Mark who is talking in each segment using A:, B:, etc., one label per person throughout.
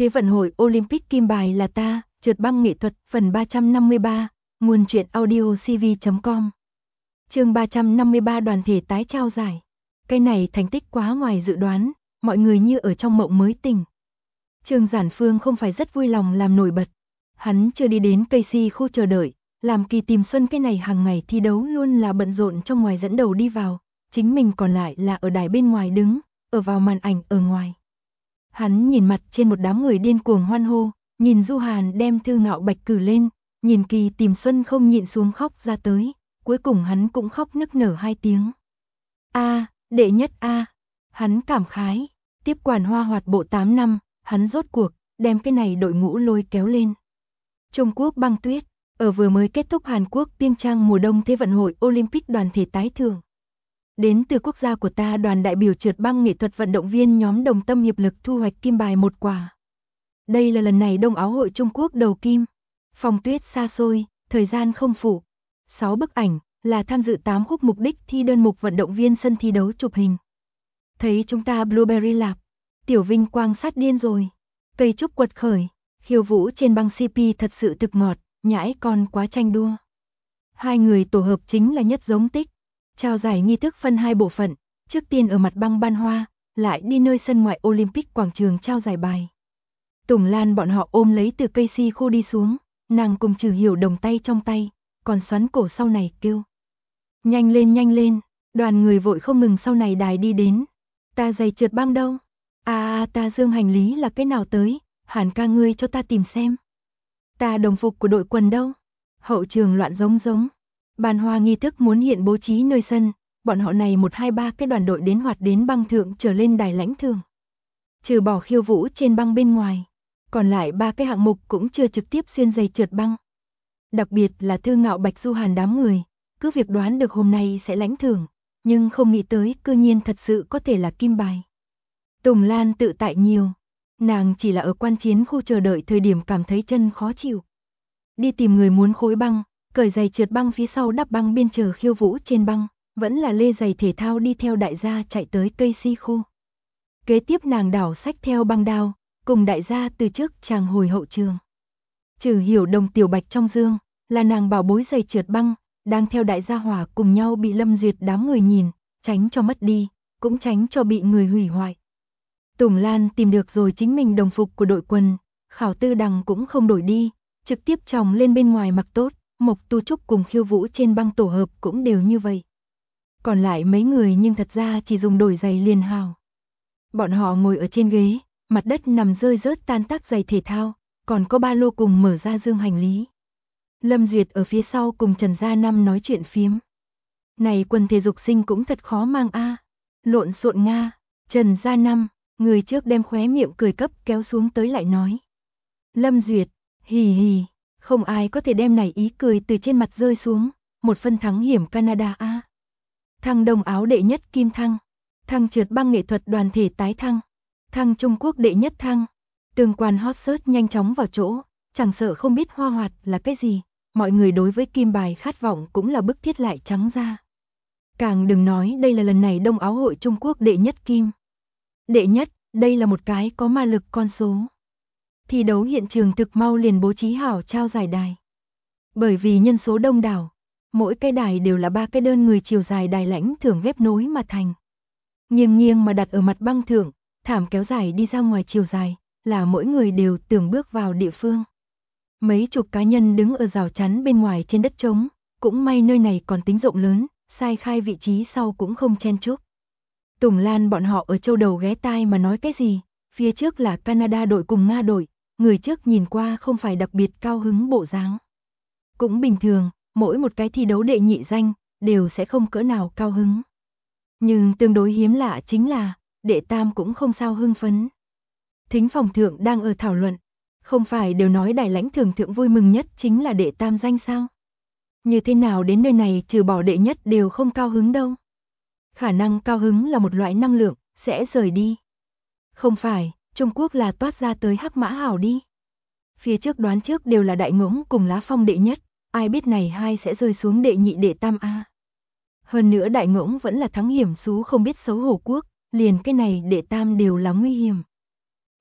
A: Thế vận hội Olympic kim bài là ta, trượt băng nghệ thuật, phần 353, nguồn truyện audio cv.com. Chương 353 đoàn thể tái trao giải. Cái này thành tích quá ngoài dự đoán, mọi người như ở trong mộng mới tỉnh. Trương Giản Phương không phải rất vui lòng làm nổi bật. Hắn chưa đi đến Casey khu chờ đợi, làm Kỳ Tìm Xuân cái này hàng ngày thi đấu luôn là bận rộn trong ngoài dẫn đầu đi vào, chính mình còn lại là ở đài bên ngoài đứng, ở vào màn ảnh ở ngoài. Hắn nhìn mặt trên một đám người điên cuồng hoan hô, nhìn Du Hàn đem Thư Ngạo Bạch cử lên, nhìn Kỳ Tìm Xuân không nhịn xuống khóc ra tới, cuối cùng hắn cũng khóc nức nở 2 tiếng. A, đệ nhất A, hắn cảm khái, tiếp quản Hoa Hoạt bộ 8 năm, hắn rốt cuộc đem cái này đội ngũ lôi kéo lên. Trung Quốc băng tuyết, ở vừa mới kết thúc Hàn Quốc Pyeongchang mùa đông Thế vận hội Olympic đoàn thể tái thưởng. Đến từ quốc gia của ta đoàn đại biểu trượt băng nghệ thuật vận động viên nhóm đồng tâm hiệp lực thu hoạch kim bài 1 quả. Đây là lần này Đông Áo hội Trung Quốc đầu kim. Phòng tuyết xa xôi, thời gian không phủ. 6 bức ảnh là tham dự 8 khúc mục đích thi đơn mục vận động viên sân thi đấu chụp hình. Thấy chúng ta Blueberry Lab, Tiểu Vinh quang sát điên rồi. Cây trúc quật khởi, khiêu vũ trên băng CP thật sự thực ngọt, nhãi con quá tranh đua. Hai người tổ hợp chính là nhất giống tích. Trao giải nghi thức phân 2 bộ phận, trước tiên ở mặt băng Ban Hoa, lại đi nơi sân ngoại Olympic quảng trường trao giải bài. Tùng Lan bọn họ ôm lấy từ Casey khu đi xuống, nàng cùng Trừ Hiểu đồng tay trong tay, còn xoắn cổ sau này kêu. Nhanh lên, đoàn người vội không ngừng sau này đài đi đến. Ta giày trượt băng đâu? Ta dương hành lý là cái nào tới, Hàn ca ngươi cho ta tìm xem. Ta đồng phục của đội quần đâu? Hậu trường loạn giống. Ban Hoa nghi thức muốn hiện bố trí nơi sân, bọn họ này 1 2 3 cái đoàn đội đến hoạt đến băng thượng trở lên đài lãnh thưởng. Trừ bỏ khiêu vũ trên băng bên ngoài, còn lại 3 cái hạng mục cũng chưa trực tiếp xuyên giày trượt băng. Đặc biệt là Thư Ngạo Bạch Du Hàn đám người, cứ việc đoán được hôm nay sẽ lãnh thưởng, nhưng không nghĩ tới cư nhiên thật sự có thể là kim bài. Tùng Lan tự tại nhiều, nàng chỉ là ở quan chiến khu chờ đợi thời điểm cảm thấy chân khó chịu. Đi tìm người muốn khối băng, cởi giày trượt băng phía sau đắp băng biên chờ khiêu vũ trên băng, vẫn là lê giày thể thao đi theo đại gia chạy tới Casey khu. Kế tiếp nàng đảo sách theo băng đao, cùng đại gia từ trước chàng hồi hậu trường. Trừ Hiểu đồng Tiểu Bạch trong dương, là nàng bảo bối giày trượt băng, đang theo đại gia hỏa cùng nhau bị Lâm Duyệt đám người nhìn, tránh cho mất đi, cũng tránh cho bị người hủy hoại. Tùng Lan tìm được rồi chính mình đồng phục của đội quần, Khảo Tư Đằng cũng không đổi đi, trực tiếp chồng lên bên ngoài mặc tốt. Mộc Tu Trúc cùng khiêu vũ trên băng tổ hợp cũng đều như vậy. Còn lại mấy người nhưng thật ra chỉ dùng đổi giày liền hào. Bọn họ ngồi ở trên ghế, mặt đất nằm rơi rớt tan tác giày thể thao, còn có ba lô cùng mở ra dương hành lý. Lâm Duyệt ở phía sau cùng Trần Gia Năm nói chuyện phiếm. Này quần thể dục sinh cũng thật khó mang a, lộn xộn nga. Trần Gia Năm, người trước đem khóe miệng cười cấp kéo xuống tới lại nói. Lâm Duyệt, hì hì. Không ai có thể đem này ý cười từ trên mặt rơi xuống, một phân thắng hiểm Canada a. Thăng Đông Áo đệ nhất kim thăng, thăng trượt băng nghệ thuật đoàn thể tái thăng, thăng Trung Quốc đệ nhất thăng. Tương quan hot search nhanh chóng vào chỗ, chẳng sợ không biết Hoa Hoạt là cái gì, mọi người đối với kim bài khát vọng cũng là bức thiết lại trắng ra. Càng đừng nói đây là lần này Đông Áo hội Trung Quốc đệ nhất kim. Đệ nhất, đây là một cái có ma lực con số. Thi đấu hiện trường thực mau liền bố trí hảo trao giải đài. Bởi vì nhân số đông đảo, mỗi cái đài đều là 3 cái đơn người chiều dài đài lãnh thưởng ghép nối mà thành. Nghiêng mà đặt ở mặt băng thượng, thảm kéo dài đi ra ngoài chiều dài, là mỗi người đều tưởng bước vào địa phương. Mấy chục cá nhân đứng ở rào chắn bên ngoài trên đất trống, cũng may nơi này còn tính rộng lớn, sai khai vị trí sau cũng không chen chúc. Tùng Lan bọn họ ở châu đầu ghé tai mà nói cái gì, phía trước là Canada đội cùng Nga đội. Người trước nhìn qua không phải đặc biệt cao hứng bộ dáng. Cũng bình thường, mỗi một cái thi đấu đệ nhị danh, đều sẽ không cỡ nào cao hứng. Nhưng tương đối hiếm lạ chính là, đệ tam cũng không sao hưng phấn. Thính phòng thượng đang ở thảo luận, không phải đều nói đài lãnh thưởng thượng vui mừng nhất chính là đệ tam danh sao? Như thế nào đến nơi này trừ bỏ đệ nhất đều không cao hứng đâu? Khả năng cao hứng là một loại năng lượng, sẽ rời đi. Không phải. Trung Quốc là toát ra tới Hắc Mã Hảo đi. Phía trước đoán trước đều là Đại Ngỗng cùng Lá Phong đệ nhất, ai biết này hai sẽ rơi xuống đệ nhị đệ tam a. Hơn nữa Đại Ngỗng vẫn là thắng hiểm xú không biết xấu hổ quốc, liền cái này đệ tam đều là nguy hiểm.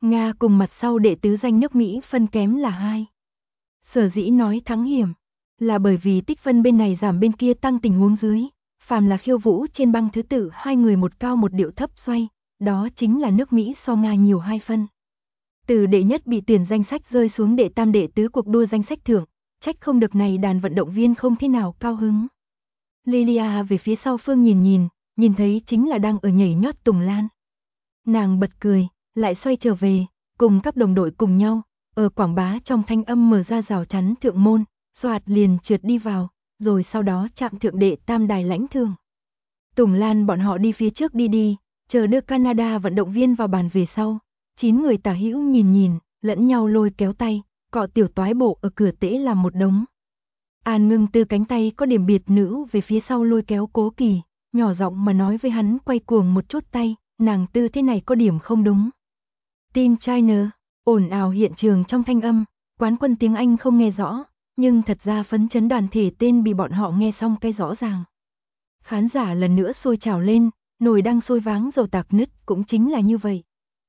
A: Nga cùng mặt sau đệ tứ danh nước Mỹ phân kém là 2. Sở dĩ nói thắng hiểm, là bởi vì tích phân bên này giảm bên kia tăng tình huống dưới, phàm là khiêu vũ trên băng thứ tự hai người một cao một điệu thấp xoay, đó chính là nước Mỹ so Nga nhiều 2 phân. Từ đệ nhất bị tuyển danh sách rơi xuống đệ tam đệ tứ cuộc đua danh sách thưởng, trách không được này đàn vận động viên không thế nào cao hứng. Lilia về phía sau phương nhìn thấy chính là đang ở nhảy nhót Tùng Lan. Nàng bật cười, lại xoay trở về, cùng các đồng đội cùng nhau, ở quảng bá trong thanh âm mở ra rào chắn thượng môn, xoạt liền trượt đi vào, rồi sau đó chạm thượng đệ tam đài lãnh thưởng. Tùng Lan bọn họ đi phía trước đi, chờ đưa Canada vận động viên vào bàn về sau. 9 người tả hữu nhìn, lẫn nhau lôi kéo tay, cọ tiểu toái bộ ở cửa tễ làm một đống. An Ngưng Tư cánh tay có điểm biệt nữ về phía sau lôi kéo Cố Kỳ, nhỏ giọng mà nói với hắn quay cuồng một chút tay, nàng Tư thế này có điểm không đúng. Team China, ồn ào hiện trường trong thanh âm, quán quân tiếng Anh không nghe rõ, nhưng thật ra phấn chấn đoàn thể tên bị bọn họ nghe xong cái rõ ràng. Khán giả lần nữa sôi trào lên, nồi đang sôi váng dầu tạc nứt cũng chính là như vậy.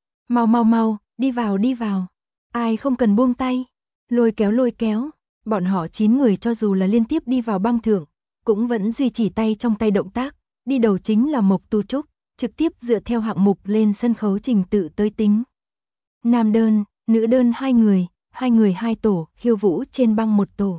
A: Mau, đi vào, ai không cần buông tay, lôi kéo, bọn họ 9 người cho dù là liên tiếp đi vào băng thượng, cũng vẫn duy trì tay trong tay động tác, đi đầu chính là Mộc Tu Trúc, trực tiếp dựa theo hạng mục lên sân khấu trình tự tới tính. Nam đơn, nữ đơn 2 người 2 tổ, khiêu vũ trên băng 1 tổ.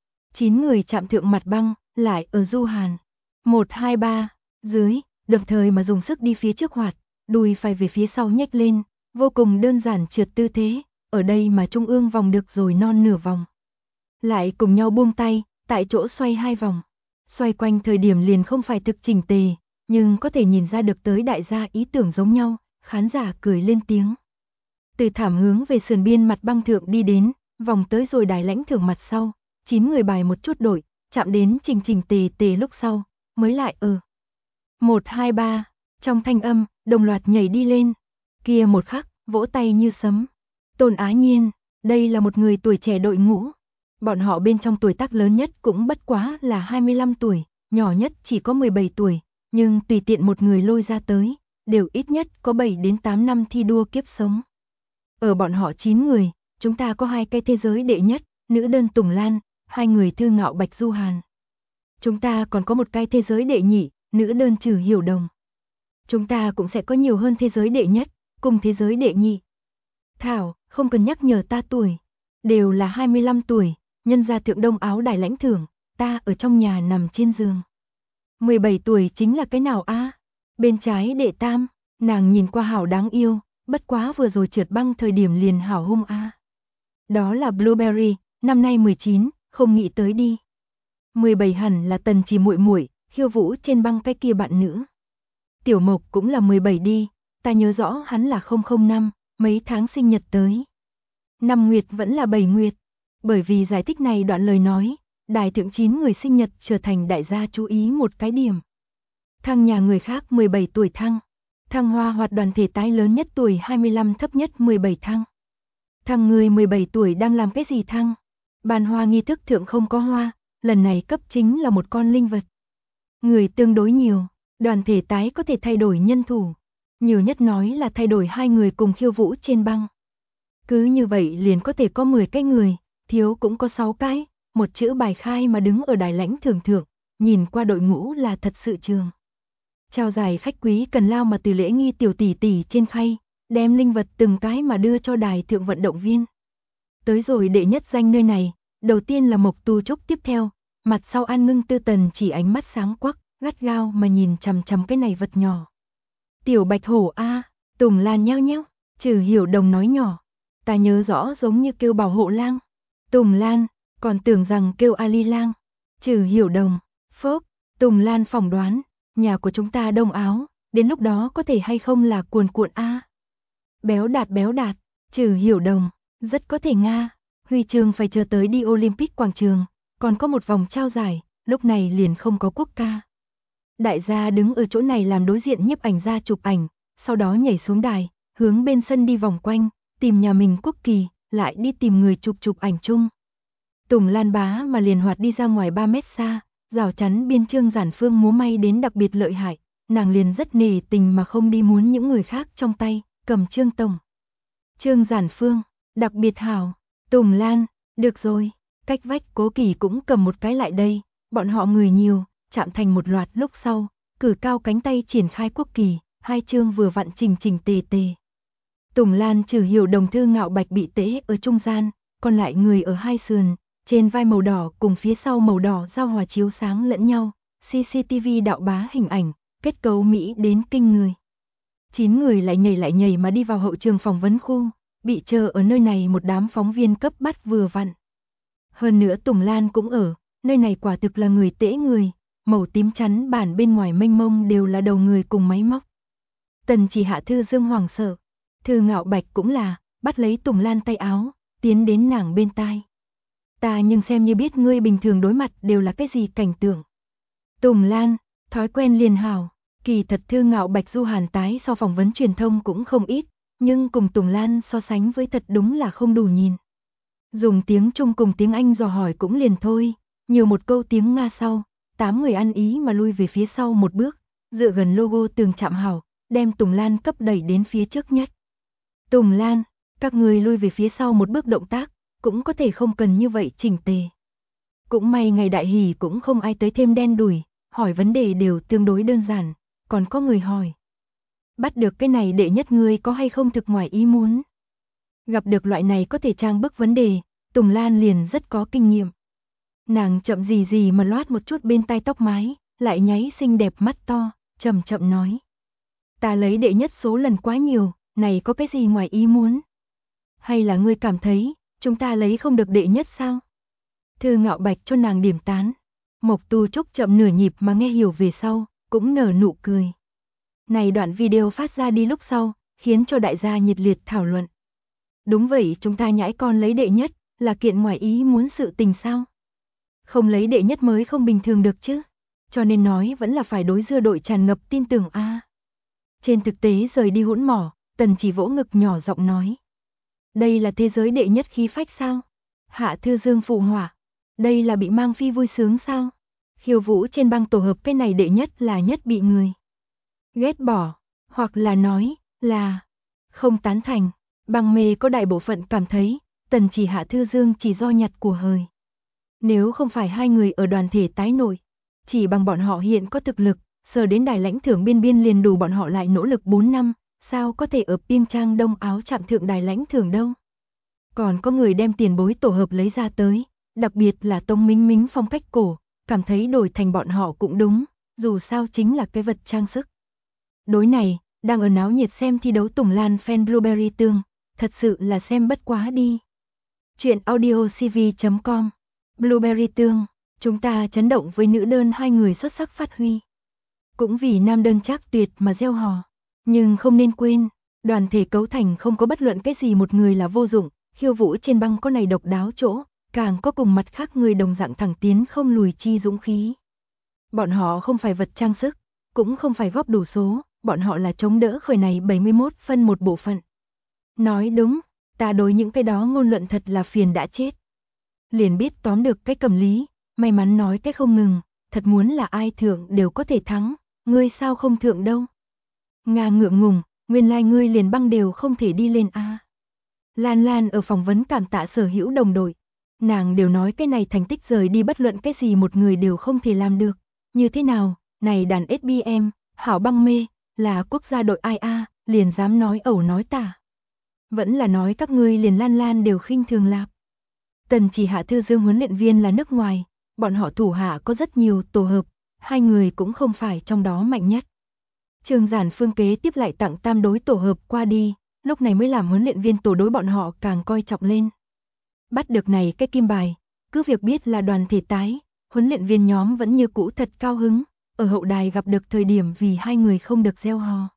A: 9 người chạm thượng mặt băng, lại ở du hàn. 1, 2, 3, dưới, đồng thời mà dùng sức đi phía trước hoạt, đùi phải về phía sau nhếch lên, vô cùng đơn giản trượt tư thế, ở đây mà trung ương vòng được rồi non nửa vòng. Lại cùng nhau buông tay, tại chỗ xoay 2 vòng. Xoay quanh thời điểm liền không phải thực chỉnh tề, nhưng có thể nhìn ra được tới đại gia ý tưởng giống nhau, khán giả cười lên tiếng. Từ thảm hướng về sườn biên mặt băng thượng đi đến, vòng tới rồi đài lãnh thưởng mặt sau, 9 người bài một chút đổi, chạm đến chỉnh tề lúc sau, mới lại 1, 2, 3, trong thanh âm, đồng loạt nhảy đi lên. Kia một khắc, vỗ tay như sấm. Tôn Á Nhiên, đây là một người tuổi trẻ đội ngũ. Bọn họ bên trong tuổi tác lớn nhất cũng bất quá là 25 tuổi, nhỏ nhất chỉ có 17 tuổi, nhưng tùy tiện một người lôi ra tới, đều ít nhất có 7 đến 8 năm thi đua kiếp sống. Ở bọn họ 9 người, chúng ta có 2 cái thế giới đệ nhất, nữ đơn Tùng Lan, 2 người Thư Ngạo Bạch Du Hàn. Chúng ta còn có một cái thế giới đệ nhị, nữ đơn Trừ Hiểu Đồng. Chúng ta cũng sẽ có nhiều hơn thế giới đệ nhất, cùng thế giới đệ nhị. Thảo, không cần nhắc nhở ta tuổi, đều là 25 tuổi, nhân gia thượng đông áo đài lãnh thưởng, ta ở trong nhà nằm trên giường. 17 tuổi chính là cái nào a? Bên trái đệ tam, nàng nhìn qua hảo đáng yêu, bất quá vừa rồi trượt băng thời điểm liền hảo hung a. Đó là Blueberry, năm nay 19, không nghĩ tới đi. 17 hẳn là Tần Chỉ muội muội, khiêu vũ trên băng cái kia bạn nữ. Tiểu Mộc cũng là 17 đi, ta nhớ rõ hắn là 005, mấy tháng sinh nhật tới. Năm nguyệt vẫn là 7 nguyệt, bởi vì giải thích này đoạn lời nói, đài thượng 9 người sinh nhật trở thành đại gia chú ý một cái điểm. Thăng nhà người khác 17 tuổi thăng. Thăng Hoa Hoạt đoàn thể tái lớn nhất tuổi 25 thấp nhất 17 thăng. Thăng người 17 tuổi đang làm cái gì thăng? Bàn hoa nghi thức thượng không có hoa, lần này cấp chính là một con linh vật. Người tương đối nhiều, đoàn thể tái có thể thay đổi nhân thủ. Nhiều nhất nói là thay đổi 2 người cùng khiêu vũ trên băng. Cứ như vậy liền có thể có 10 cái người, thiếu cũng có 6 cái, một chữ bài khai mà đứng ở đài lãnh thưởng thượng, nhìn qua đội ngũ là thật sự trường. Trao giải khách quý cần lao mà từ lễ nghi tiểu tỷ tỷ trên khay, đem linh vật từng cái mà đưa cho đài thượng vận động viên. Tới rồi đệ nhất danh nơi này, đầu tiên là Mộc Tu Trúc tiếp theo, mặt sau An Ngưng Tư Tần chỉ ánh mắt sáng quắc, gắt gao mà nhìn chằm chằm cái này vật nhỏ. Tiểu Bạch Hổ a, Tùng Lan nheo nheo, Trừ Hiểu Đồng nói nhỏ, ta nhớ rõ giống như kêu Bảo Hộ Lang. Tùng Lan, còn tưởng rằng kêu Ali Lang. Trừ Hiểu Đồng, phốc, Tùng Lan phỏng đoán, nhà của chúng ta đông áo, đến lúc đó có thể hay không là cuồn cuộn a. Béo đạt, Trừ Hiểu Đồng, rất có thể Nga, huy chương phải chờ tới đi Olympic quảng trường, còn có một vòng trao giải, lúc này liền không có quốc ca. Đại gia đứng ở chỗ này làm đối diện nhiếp ảnh ra chụp ảnh, sau đó nhảy xuống đài, hướng bên sân đi vòng quanh, tìm nhà mình quốc kỳ, lại đi tìm người chụp ảnh chung. Tùng Lan bá mà liền hoạt đi ra ngoài 3 mét xa, rào chắn biên Trương Giản Phương múa may đến đặc biệt lợi hại, nàng liền rất nể tình mà không đi muốn những người khác trong tay, cầm Trương Tổng. Trương Giản Phương, đặc biệt hảo. Tùng Lan, được rồi. Cách vách Cố Kỳ cũng cầm một cái lại đây. Bọn họ người nhiều, chạm thành một loạt lúc sau, cử cao cánh tay triển khai quốc kỳ, hai chương vừa vặn chỉnh chỉnh tề tề. Tùng Lan trừ hiểu đồng thư Ngạo Bạch bị tễ ở trung gian, còn lại người ở hai sườn, trên vai màu đỏ cùng phía sau màu đỏ giao hòa chiếu sáng lẫn nhau, CCTV đạo bá hình ảnh, kết cấu Mỹ đến kinh người. 9 người lại nhảy mà đi vào hậu trường phỏng vấn khu, bị chờ ở nơi này một đám phóng viên cấp bắt vừa vặn. Hơn nữa Tùng Lan cũng ở, nơi này quả thực là người tễ người, màu tím chắn bản bên ngoài mênh mông đều là đầu người cùng máy móc. Tần Chỉ Hạ Thư Dương hoảng sợ, Thư Ngạo Bạch cũng là, bắt lấy Tùng Lan tay áo, tiến đến nàng bên tai. Ta nhưng xem như biết ngươi bình thường đối mặt đều là cái gì cảnh tượng. Tùng Lan, thói quen liền hảo, kỳ thật Thư Ngạo Bạch du hàn tái sau phỏng vấn truyền thông cũng không ít, nhưng cùng Tùng Lan so sánh với thật đúng là không đủ nhìn. Dùng tiếng Trung cùng tiếng Anh dò hỏi cũng liền thôi, nhiều một câu tiếng Nga sau, 8 người ăn ý mà lui về phía sau một bước, dựa gần logo tường chạm hảo, đem Tùng Lan cấp đẩy đến phía trước nhất. Tùng Lan, các người lui về phía sau một bước động tác, cũng có thể không cần như vậy chỉnh tề. Cũng may ngày đại hỷ cũng không ai tới thêm đen đủi, hỏi vấn đề đều tương đối đơn giản, còn có người hỏi. Bắt được cái này đệ nhất người có hay không thực ngoài ý muốn. Gặp được loại này có thể trang bức vấn đề, Tùng Lan liền rất có kinh nghiệm. Nàng chậm gì mà loát một chút bên tai tóc mái, lại nháy xinh đẹp mắt to, chậm chậm nói. Ta lấy đệ nhất số lần quá nhiều, này có cái gì ngoài ý muốn? Hay là ngươi cảm thấy, chúng ta lấy không được đệ nhất sao? Thư Ngạo Bạch cho nàng điểm tán. Mộc Tu Trúc chậm nửa nhịp mà nghe hiểu về sau, cũng nở nụ cười. Này đoạn video phát ra đi lúc sau, khiến cho đại gia nhiệt liệt thảo luận. Đúng vậy, chúng ta nhãi con lấy đệ nhất, là kiện ngoài ý muốn sự tình sao? Không lấy đệ nhất mới không bình thường được chứ. Cho nên nói vẫn là phải đối dưa đội tràn ngập tin tưởng a. Trên thực tế rời đi hỗn mỏ, Tần Chỉ vỗ ngực nhỏ giọng nói. Đây là thế giới đệ nhất khí phách sao? Hạ Thư Dương phụ họa. Đây là bị mang phi vui sướng sao? Khiêu vũ trên băng tổ hợp cái này đệ nhất là nhất bị người ghét bỏ, hoặc là nói là không tán thành. Băng mê có đại bộ phận cảm thấy Tần Chỉ Hạ Thư Dương chỉ do nhặt của hời. Nếu không phải hai người ở đoàn thể tái nổi, chỉ bằng bọn họ hiện có thực lực, sờ đến đài lãnh thưởng biên liền đủ bọn họ lại nỗ lực 4 năm, sao có thể ở Piêng Trang Đông Áo chạm thượng đài lãnh thưởng đâu. Còn có người đem tiền bối tổ hợp lấy ra tới, đặc biệt là Tông Mính Mính phong cách cổ, cảm thấy đổi thành bọn họ cũng đúng, dù sao chính là cái vật trang sức. Đối này, đang ở náo nhiệt xem thi đấu Tùng Lan fan Blueberry Tương, thật sự là xem bất quá đi. Chuyện audiocv.com Blueberry Tương, chúng ta chấn động với nữ đơn hai người xuất sắc phát huy. Cũng vì nam đơn chắc tuyệt mà gieo hò. Nhưng không nên quên, đoàn thể cấu thành không có bất luận cái gì một người là vô dụng, khiêu vũ trên băng có này độc đáo chỗ, càng có cùng mặt khác người đồng dạng thẳng tiến không lùi chi dũng khí. Bọn họ không phải vật trang sức, cũng không phải góp đủ số, bọn họ là chống đỡ khởi này 71 phân một bộ phận. Nói đúng, ta đối những cái đó ngôn luận thật là phiền đã chết. Liền biết tóm được cái cầm lý, may mắn nói cái không ngừng, thật muốn là ai thượng đều có thể thắng, ngươi sao không thượng đâu. Nga ngượng ngùng, nguyên lai ngươi liền băng đều không thể đi lên a. Lan Lan ở phỏng vấn cảm tạ Sở Hữu đồng đội, nàng đều nói cái này thành tích rời đi bất luận cái gì một người đều không thể làm được. Như thế nào, này đàn SBM, hảo băng mê, là quốc gia đội ai a, liền dám nói ẩu nói tả. Vẫn là nói các ngươi liền Lan Lan đều khinh thường lạp. Tần Chỉ Hạ Thư Dương huấn luyện viên là nước ngoài, bọn họ thủ hạ có rất nhiều tổ hợp, hai người cũng không phải trong đó mạnh nhất. Trương Giản Phương kế tiếp lại tặng tam đối tổ hợp qua đi, lúc này mới làm huấn luyện viên tổ đối bọn họ càng coi trọng lên. Bắt được này cái kim bài, cứ việc biết là đoàn thể tái, huấn luyện viên nhóm vẫn như cũ thật cao hứng, ở hậu đài gặp được thời điểm vì hai người không được gieo hò.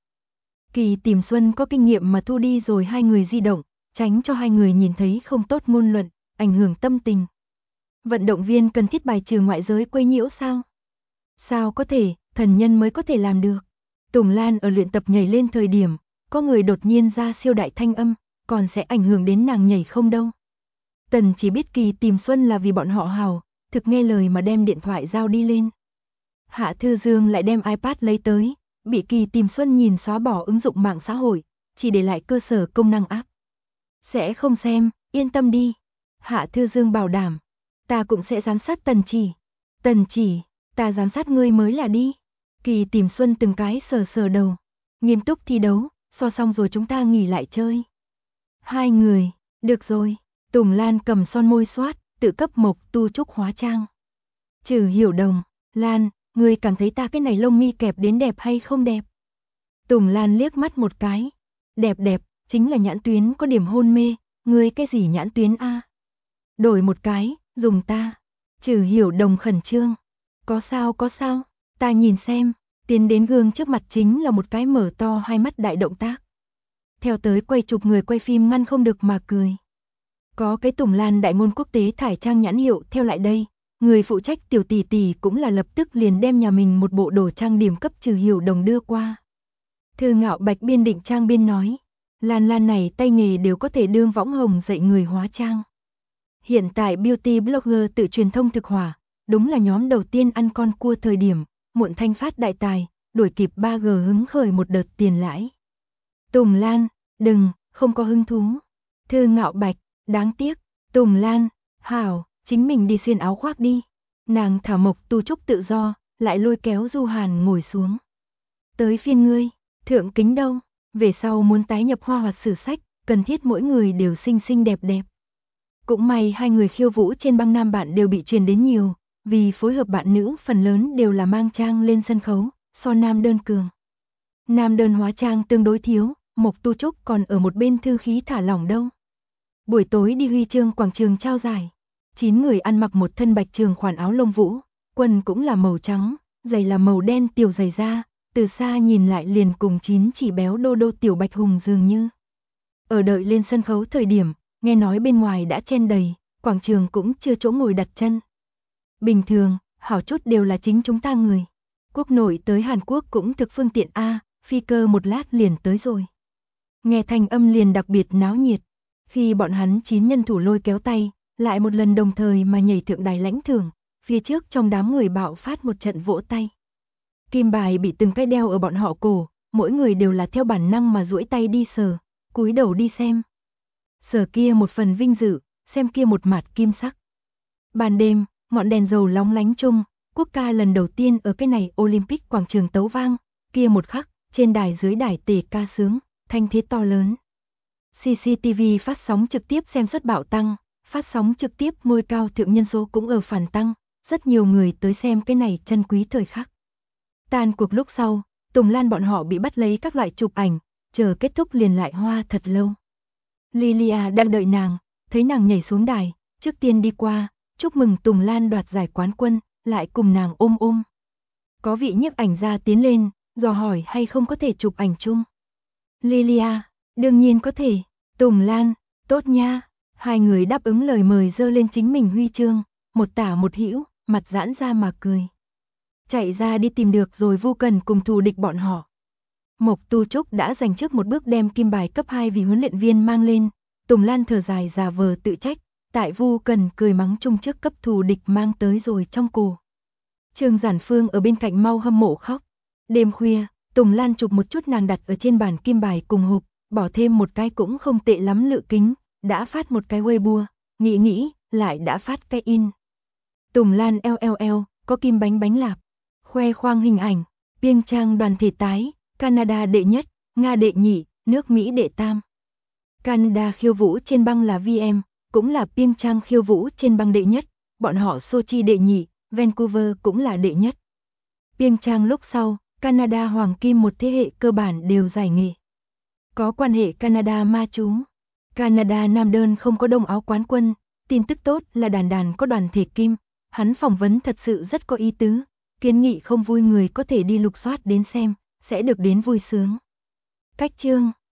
A: Kỳ Tìm Xuân có kinh nghiệm mà thu đi rồi hai người di động, tránh cho hai người nhìn thấy không tốt ngôn luận, ảnh hưởng tâm tình. Vận động viên cần thiết bài trừ ngoại giới quấy nhiễu sao? Sao có thể, thần nhân mới có thể làm được. Tùng Lan ở luyện tập nhảy lên thời điểm, có người đột nhiên ra siêu đại thanh âm, còn sẽ ảnh hưởng đến nàng nhảy không đâu. Tần chỉ biết Kỳ Tìm Xuân là vì bọn họ hào, thực nghe lời mà đem điện thoại giao đi lên. Hạ Thư Dương lại đem iPad lấy tới, bị Kỳ Tìm Xuân nhìn xóa bỏ ứng dụng mạng xã hội, chỉ để lại cơ sở công năng app. Sẽ không xem, yên tâm đi. Hạ Thư Dương bảo đảm. Ta cũng sẽ giám sát Tần Chỉ. Tần Chỉ, ta giám sát ngươi mới là đi. Kỳ Tìm Xuân từng cái sờ sờ đầu. Nghiêm túc thi đấu, so xong rồi chúng ta nghỉ lại chơi. Hai người, được rồi. Tùng Lan cầm son môi xoát, tự cấp Mộc Tu Trúc hóa trang. Trừ Hiểu Đồng, Lan, ngươi cảm thấy ta cái này lông mi kẹp đến đẹp hay không đẹp? Tùng Lan liếc mắt một cái. Đẹp đẹp, chính là nhãn tuyến có điểm hôn mê, ngươi cái gì nhãn tuyến a? Đổi một cái, dùng ta. Trừ Hiểu Đồng khẩn trương. Có sao, ta nhìn xem, tiến đến gương trước mặt chính là một cái mở to hai mắt đại động tác. Theo tới quay chụp người quay phim ngăn không được mà cười. Có cái Tùng Lan đại ngôn quốc tế thải trang nhãn hiệu theo lại đây, người phụ trách Tiểu tỷ tỷ cũng là lập tức liền đem nhà mình một bộ đồ trang điểm cấp Trừ Hiểu Đồng đưa qua. Thư Ngạo Bạch biên định trang biên nói, Lan Lan này tay nghề đều có thể đương võng hồng dạy người hóa trang. Hiện tại beauty blogger tự truyền thông thực hỏa, đúng là nhóm đầu tiên ăn con cua thời điểm, muộn thanh phát đại tài, đuổi kịp 3G hứng khởi một đợt tiền lãi. Tùng Lan, đừng, không có hứng thú. Thư Ngạo Bạch, đáng tiếc. Tùng Lan, hảo, chính mình đi xuyên áo khoác đi. Nàng thả Mộc Tu Trúc tự do, lại lôi kéo Du Hàn ngồi xuống. Tới phiên ngươi, thượng kính đâu, về sau muốn tái nhập hoa hoạt sử sách, cần thiết mỗi người đều xinh xinh đẹp đẹp. Cũng may hai người khiêu vũ trên băng nam bạn đều bị truyền đến nhiều, vì phối hợp bạn nữ phần lớn đều là mang trang lên sân khấu, so nam đơn cường. Nam đơn hóa trang tương đối thiếu, Mộc Tu Trúc còn ở một bên thư khí thả lỏng đâu. Buổi tối đi huy chương quảng trường trao giải, 9 người ăn mặc một thân bạch trường khoản áo lông vũ, quần cũng là màu trắng, giày là màu đen tiểu giày da, từ xa nhìn lại liền cùng 9 chỉ béo đô đô tiểu bạch hùng dường như. Ở đợi lên sân khấu thời điểm, nghe nói bên ngoài đã chen đầy, quảng trường cũng chưa chỗ ngồi đặt chân. Bình thường, hảo chút đều là chính chúng ta người. Quốc nội tới Hàn Quốc cũng thực phương tiện A, phi cơ một lát liền tới rồi. Nghe thanh âm liền đặc biệt náo nhiệt. Khi bọn hắn 9 nhân thủ lôi kéo tay, lại một lần đồng thời mà nhảy thượng đài lãnh thưởng, phía trước trong đám người bạo phát một trận vỗ tay. Kim bài bị từng cái đeo ở bọn họ cổ, mỗi người đều là theo bản năng mà duỗi tay đi sờ, cúi đầu đi xem. Sờ kia một phần vinh dự, xem kia một mạt kim sắc. Ban đêm, ngọn đèn dầu lóng lánh chung, quốc ca lần đầu tiên ở cái này Olympic quảng trường tấu vang, kia một khắc, trên đài dưới đài tề ca sướng, thanh thế to lớn. CCTV phát sóng trực tiếp xem suất bạo tăng, phát sóng trực tiếp ngôi cao thượng nhân số cũng ở phản tăng, rất nhiều người tới xem cái này chân quý thời khắc. Tan cuộc lúc sau, Tùng Lan bọn họ bị bắt lấy các loại chụp ảnh, chờ kết thúc liền lại hoa thật lâu. Lilia đang đợi nàng, thấy nàng nhảy xuống đài, trước tiên đi qua, chúc mừng Tùng Lan đoạt giải quán quân, lại cùng nàng ôm ôm. Có vị nhiếp ảnh gia tiến lên, dò hỏi hay không có thể chụp ảnh chung. Lilia, đương nhiên có thể. Tùng Lan, tốt nha. Hai người đáp ứng lời mời giơ lên chính mình huy chương, một tả một hữu, mặt giãn ra mà cười. Chạy ra đi tìm được rồi Vu Cần cùng thù địch bọn họ. Mộc Tu Trúc đã giành trước một bước đem kim bài cấp 2 vì huấn luyện viên mang lên. Tùng Lan thở dài giả vờ tự trách, tại Vu Cần cười mắng chung trước cấp thù địch mang tới rồi trong cổ. Trương Giản Phương ở bên cạnh mau hâm mộ khóc. Đêm khuya, Tùng Lan chụp một chút nàng đặt ở trên bàn kim bài cùng hộp, bỏ thêm một cái cũng không tệ lắm lự kính, đã phát một cái Weibo, nghĩ, lại đã phát cái in. Tùng Lan LLL, có kim bánh bánh lạp, khoe khoang hình ảnh, Piêng Trang đoàn thể tái, Canada đệ nhất, Nga đệ nhị, nước Mỹ đệ tam. Canada khiêu vũ trên băng là VM, cũng là Piêng Trang khiêu vũ trên băng đệ nhất, bọn họ Sochi đệ nhị, Vancouver cũng là đệ nhất. Piêng Trang lúc sau, Canada hoàng kim một thế hệ cơ bản đều giải nghệ. Có quan hệ Canada ma chú. Canada nam đơn không có đông áo quán quân, tin tức tốt là đàn đàn có đoàn thể kim, hắn phỏng vấn thật sự rất có ý tứ, kiến nghị không vui người có thể đi lục soát đến xem, sẽ được đến vui sướng. Cách chương